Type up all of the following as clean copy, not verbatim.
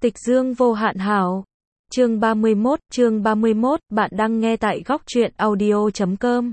Tịch dương vô hạn hảo. Chương 31, bạn đang nghe tại góc truyện audio.com.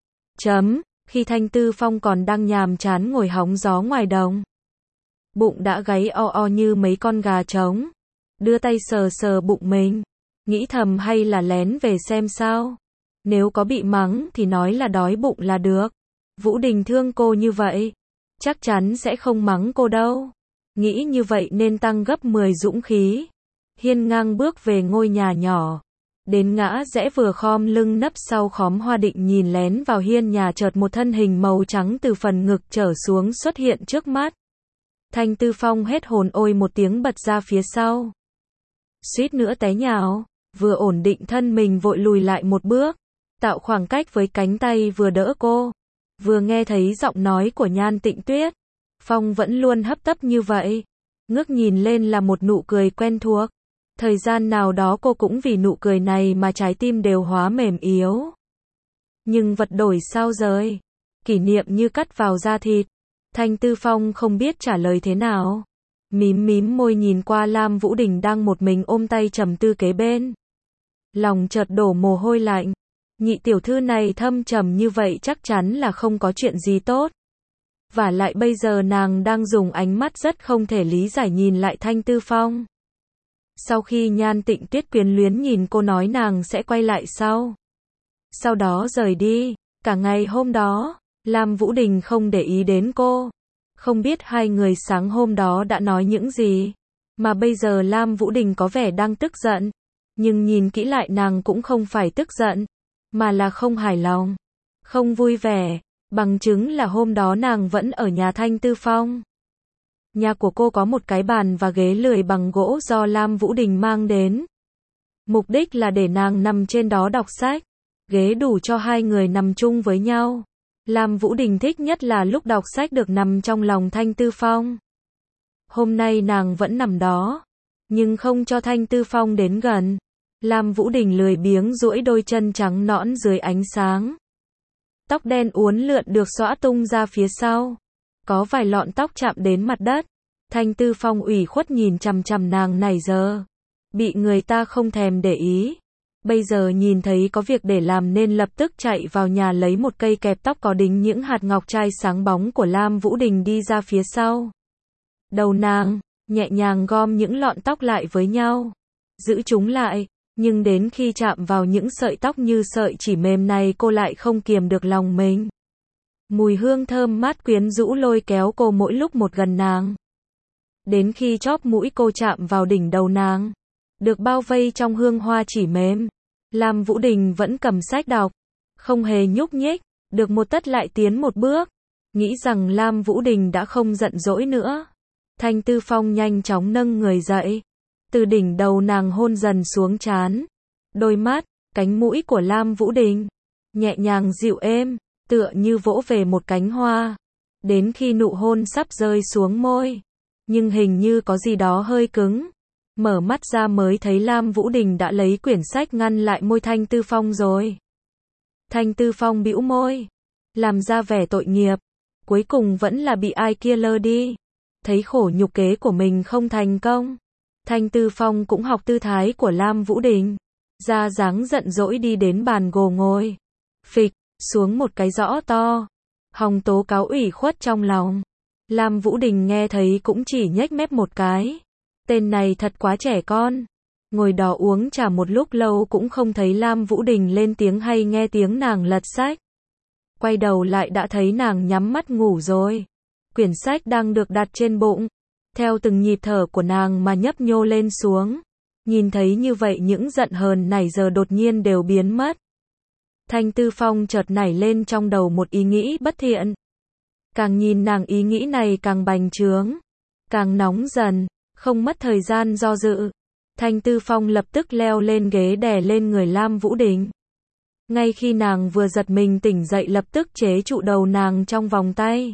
Khi Thanh Tư Phong còn đang nhàm chán ngồi hóng gió ngoài đồng. Bụng đã gáy o o như mấy con gà trống. Đưa tay sờ sờ bụng mình. Nghĩ thầm hay là lén về xem sao. Nếu có bị mắng thì nói là đói bụng là được. Vũ Đình thương cô như vậy. Chắc chắn sẽ không mắng cô đâu. Nghĩ như vậy nên tăng gấp 10 dũng khí. Hiên ngang bước về ngôi nhà nhỏ. Đến ngã rẽ vừa khom lưng nấp sau khóm hoa định nhìn lén vào hiên nhà, chợt một thân hình màu trắng từ phần ngực trở xuống xuất hiện trước mắt. Thanh Tư Phong hết hồn ôi một tiếng bật ra phía sau. Suýt nữa té nhào, vừa ổn định thân mình vội lùi lại một bước, tạo khoảng cách với cánh tay vừa đỡ cô. Vừa nghe thấy giọng nói của Nhan Tịnh Tuyết. Phong vẫn luôn hấp tấp như vậy. Ngước nhìn lên là một nụ cười quen thuộc. Thời gian nào đó cô cũng vì nụ cười này mà trái tim đều hóa mềm yếu. Nhưng vật đổi sao rời. Kỷ niệm như cắt vào da thịt. Thanh Tư Phong không biết trả lời thế nào. Mím môi nhìn qua Lam Vũ Đình đang một mình ôm tay trầm tư kế bên. Lòng chợt đổ mồ hôi lạnh. Nhị tiểu thư này thâm trầm như vậy chắc chắn là không có chuyện gì tốt. Vả lại bây giờ nàng đang dùng ánh mắt rất không thể lý giải nhìn lại Thanh Tư Phong. Sau khi Nhan Tịnh Tuyết quyến luyến nhìn cô nói nàng sẽ quay lại sau đó rời đi. Cả ngày hôm đó, Lam Vũ Đình không để ý đến cô. Không biết hai người sáng hôm đó đã nói những gì. Mà bây giờ Lam Vũ Đình có vẻ đang tức giận. Nhưng nhìn kỹ lại nàng cũng không phải tức giận. Mà là không hài lòng. Không vui vẻ. Bằng chứng là hôm đó nàng vẫn ở nhà Thanh Tư Phong. Nhà của cô có một cái bàn và ghế lười bằng gỗ do Lam Vũ Đình mang đến. Mục đích là để nàng nằm trên đó đọc sách. Ghế đủ cho hai người nằm chung với nhau. Lam Vũ Đình thích nhất là lúc đọc sách được nằm trong lòng Thanh Tư Phong. Hôm nay nàng vẫn nằm đó. Nhưng không cho Thanh Tư Phong đến gần. Lam Vũ Đình lười biếng duỗi đôi chân trắng nõn dưới ánh sáng. Tóc đen uốn lượn được xõa tung ra phía sau. Có vài lọn tóc chạm đến mặt đất. Thanh Tư Phong ủy khuất nhìn chằm chằm nàng này giờ. Bị người ta không thèm để ý. Bây giờ nhìn thấy có việc để làm nên lập tức chạy vào nhà lấy một cây kẹp tóc có đính những hạt ngọc trai sáng bóng của Lam Vũ Đình đi ra phía sau. Đầu nàng, nhẹ nhàng gom những lọn tóc lại với nhau. Giữ chúng lại. Nhưng đến khi chạm vào những sợi tóc như sợi chỉ mềm này cô lại không kiềm được lòng mình. Mùi hương thơm mát quyến rũ lôi kéo cô mỗi lúc một gần nàng. Đến khi chóp mũi cô chạm vào đỉnh đầu nàng. Được bao vây trong hương hoa chỉ mềm. Lam Vũ Đình vẫn cầm sách đọc. Không hề nhúc nhích. Được một tấc lại tiến một bước. Nghĩ rằng Lam Vũ Đình đã không giận dỗi nữa. Thanh Tư Phong nhanh chóng nâng người dậy. Từ đỉnh đầu nàng hôn dần xuống trán. Đôi mắt, cánh mũi của Lam Vũ Đình. Nhẹ nhàng dịu êm, tựa như vỗ về một cánh hoa. Đến khi nụ hôn sắp rơi xuống môi. Nhưng hình như có gì đó hơi cứng. Mở mắt ra mới thấy Lam Vũ Đình đã lấy quyển sách ngăn lại môi Thanh Tư Phong rồi. Thanh Tư Phong bĩu môi. Làm ra vẻ tội nghiệp. Cuối cùng vẫn là bị ai kia lơ đi. Thấy khổ nhục kế của mình không thành công. Thanh Tư Phong cũng học tư thái của Lam Vũ Đình. Ra dáng giận dỗi đi đến bàn gồ ngồi. Phịch, xuống một cái rõ to. Hồng tố cáo ủy khuất trong lòng. Lam Vũ Đình nghe thấy cũng chỉ nhếch mép một cái. Tên này thật quá trẻ con. Ngồi đó uống trà một lúc lâu cũng không thấy Lam Vũ Đình lên tiếng hay nghe tiếng nàng lật sách. Quay đầu lại đã thấy nàng nhắm mắt ngủ rồi. Quyển sách đang được đặt trên bụng. Theo từng nhịp thở của nàng mà nhấp nhô lên xuống. Nhìn thấy như vậy những giận hờn nãy giờ đột nhiên đều biến mất. Thanh Tư Phong chợt nảy lên trong đầu một ý nghĩ bất thiện. Càng nhìn nàng ý nghĩ này càng bành trướng. Càng nóng dần. Không mất thời gian do dự. Thanh Tư Phong lập tức leo lên ghế đè lên người Lam Vũ Đình. Ngay khi nàng vừa giật mình tỉnh dậy lập tức chế trụ đầu nàng trong vòng tay.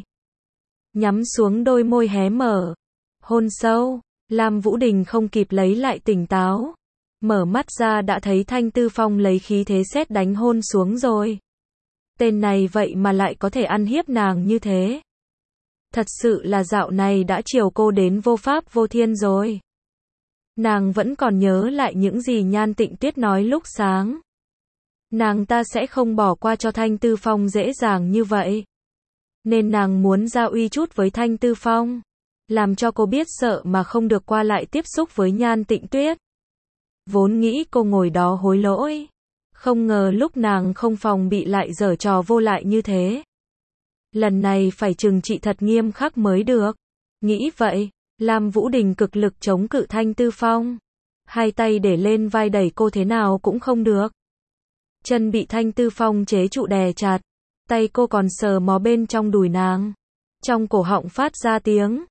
Nhắm xuống đôi môi hé mở. Hôn sâu. Lam Vũ Đình không kịp lấy lại tỉnh táo. Mở mắt ra đã thấy Thanh Tư Phong lấy khí thế sét đánh hôn xuống rồi. Tên này vậy mà lại có thể ăn hiếp nàng như thế. Thật sự là dạo này đã chiều cô đến vô pháp vô thiên rồi. Nàng vẫn còn nhớ lại những gì Nhan Tịnh Tuyết nói lúc sáng. Nàng ta sẽ không bỏ qua cho Thanh Tư Phong dễ dàng như vậy. Nên nàng muốn giao uy chút với Thanh Tư Phong. Làm cho cô biết sợ mà không được qua lại tiếp xúc với Nhan Tịnh Tuyết. Vốn nghĩ cô ngồi đó hối lỗi. Không ngờ lúc nàng không phòng bị lại giở trò vô lại như thế. Lần này phải trừng trị thật nghiêm khắc mới được. Nghĩ vậy, Lam Vũ Đình cực lực chống cự Thanh Tư Phong. Hai tay để lên vai đẩy cô thế nào cũng không được. Chân bị Thanh Tư Phong chế trụ đè chặt. Tay cô còn sờ mó bên trong đùi nàng. Trong cổ họng phát ra tiếng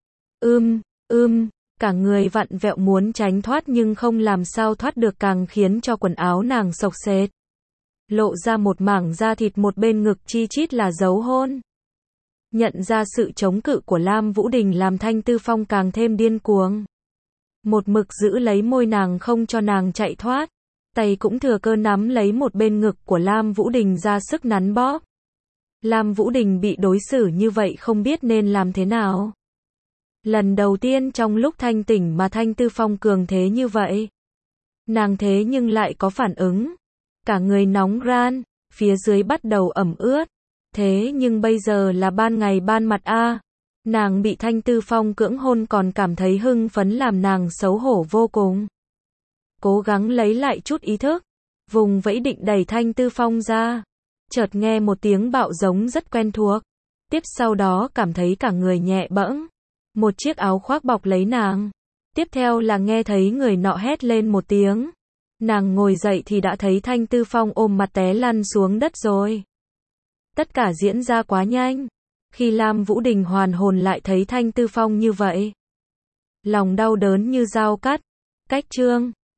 cả người vặn vẹo muốn tránh thoát nhưng không làm sao thoát được, càng khiến cho quần áo nàng xộc xếch. Lộ ra một mảng da thịt một bên ngực chi chít là dấu hôn. Nhận ra sự chống cự của Lam Vũ Đình làm Thanh Tư Phong càng thêm điên cuồng. Một mực giữ lấy môi nàng không cho nàng chạy thoát. Tay cũng thừa cơ nắm lấy một bên ngực của Lam Vũ Đình ra sức nắn bóp. Lam Vũ Đình bị đối xử như vậy không biết nên làm thế nào. Lần đầu tiên trong lúc thanh tỉnh mà Thanh Tư Phong cường thế như vậy. Nàng thế nhưng lại có phản ứng. Cả người nóng ran, phía dưới bắt đầu ẩm ướt. Thế nhưng bây giờ là ban ngày ban mặt a. Nàng bị Thanh Tư Phong cưỡng hôn còn cảm thấy hưng phấn làm nàng xấu hổ vô cùng. Cố gắng lấy lại chút ý thức. Vùng vẫy định đẩy Thanh Tư Phong ra. Chợt nghe một tiếng bạo giống rất quen thuộc. Tiếp sau đó cảm thấy cả người nhẹ bẫng. Một chiếc áo khoác bọc lấy nàng. Tiếp theo là nghe thấy người nọ hét lên một tiếng. Nàng ngồi dậy thì đã thấy Thanh Tư Phong ôm mặt té lăn xuống đất rồi. Tất cả diễn ra quá nhanh. Khi Lam Vũ Đình hoàn hồn lại thấy Thanh Tư Phong như vậy. Lòng đau đớn như dao cắt. Cách chương